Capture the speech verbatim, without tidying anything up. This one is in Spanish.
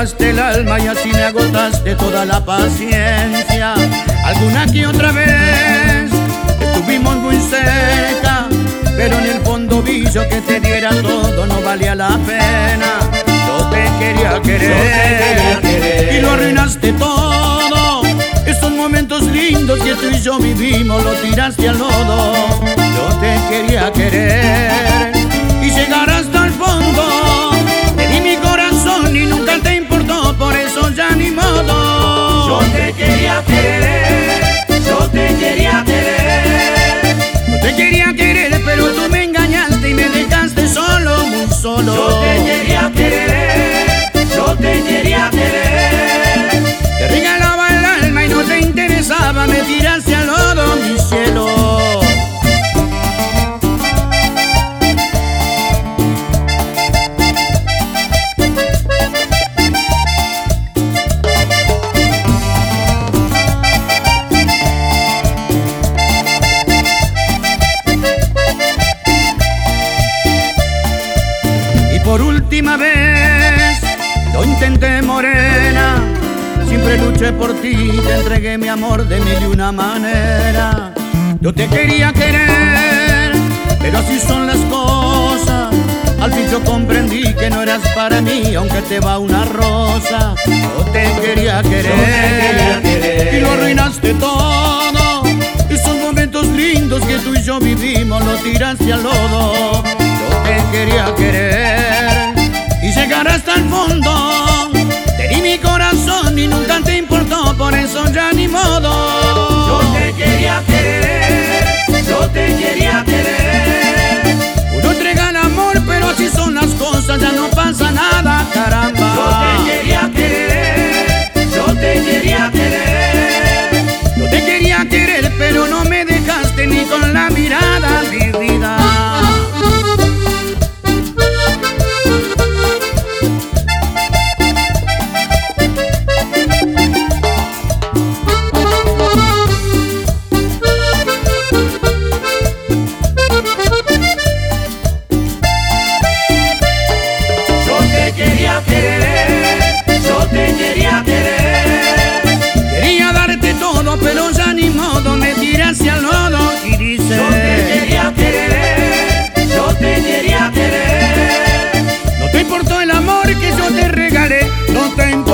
robaste el alma y así me agotaste toda la paciencia. Alguna que otra vez estuvimos muy cerca, pero en el fondo vi yo que te diera todo no valía la pena. Yo te quería querer, yo te quería querer. Y lo arruinaste todo. Esos momentos lindos que tú y yo vivimos lo tiraste al lodo. Yo te quería querer y llegar hasta el fondo. Te di mi corazón y nunca te importó, por eso ya ni modo. Yo te quería querer, yo te quería querer. Yo te quería querer, pero tú me engañaste y me dejaste solo, muy solo. Yo te quería querer, yo te quería querer. Te regalaba el alma y no te interesaba, me tiraste al lodo, mi cielo. Por última vez lo intenté, morena, siempre luché por ti, te entregué mi amor de mil y una manera. Yo te quería querer, pero así son las cosas. Al fin yo comprendí que no eras para mí, aunque te va una rosa. Yo te quería querer, yo te quería querer. Y lo arruinaste todo. Esos momentos lindos que tú y yo vivimos lo tiraste al lodo. Yo te quería querer y llegar hasta el fondo. Te di mi corazón y nunca te importó, por eso ya ni modo. Yo te quería querer, yo te quería querer. Uno entrega el amor, pero así son las cosas, ya no pasa nada, caramba. Yo te quería querer, yo te quería querer. Yo te quería querer, pero no me dejaste ni con la mirada, mi vida. Quería darte todo, pero ya ni modo, me tiré hacia el lodo y dice: yo te quería querer, yo te quería querer. No te importó el amor que yo te regalé, no te importó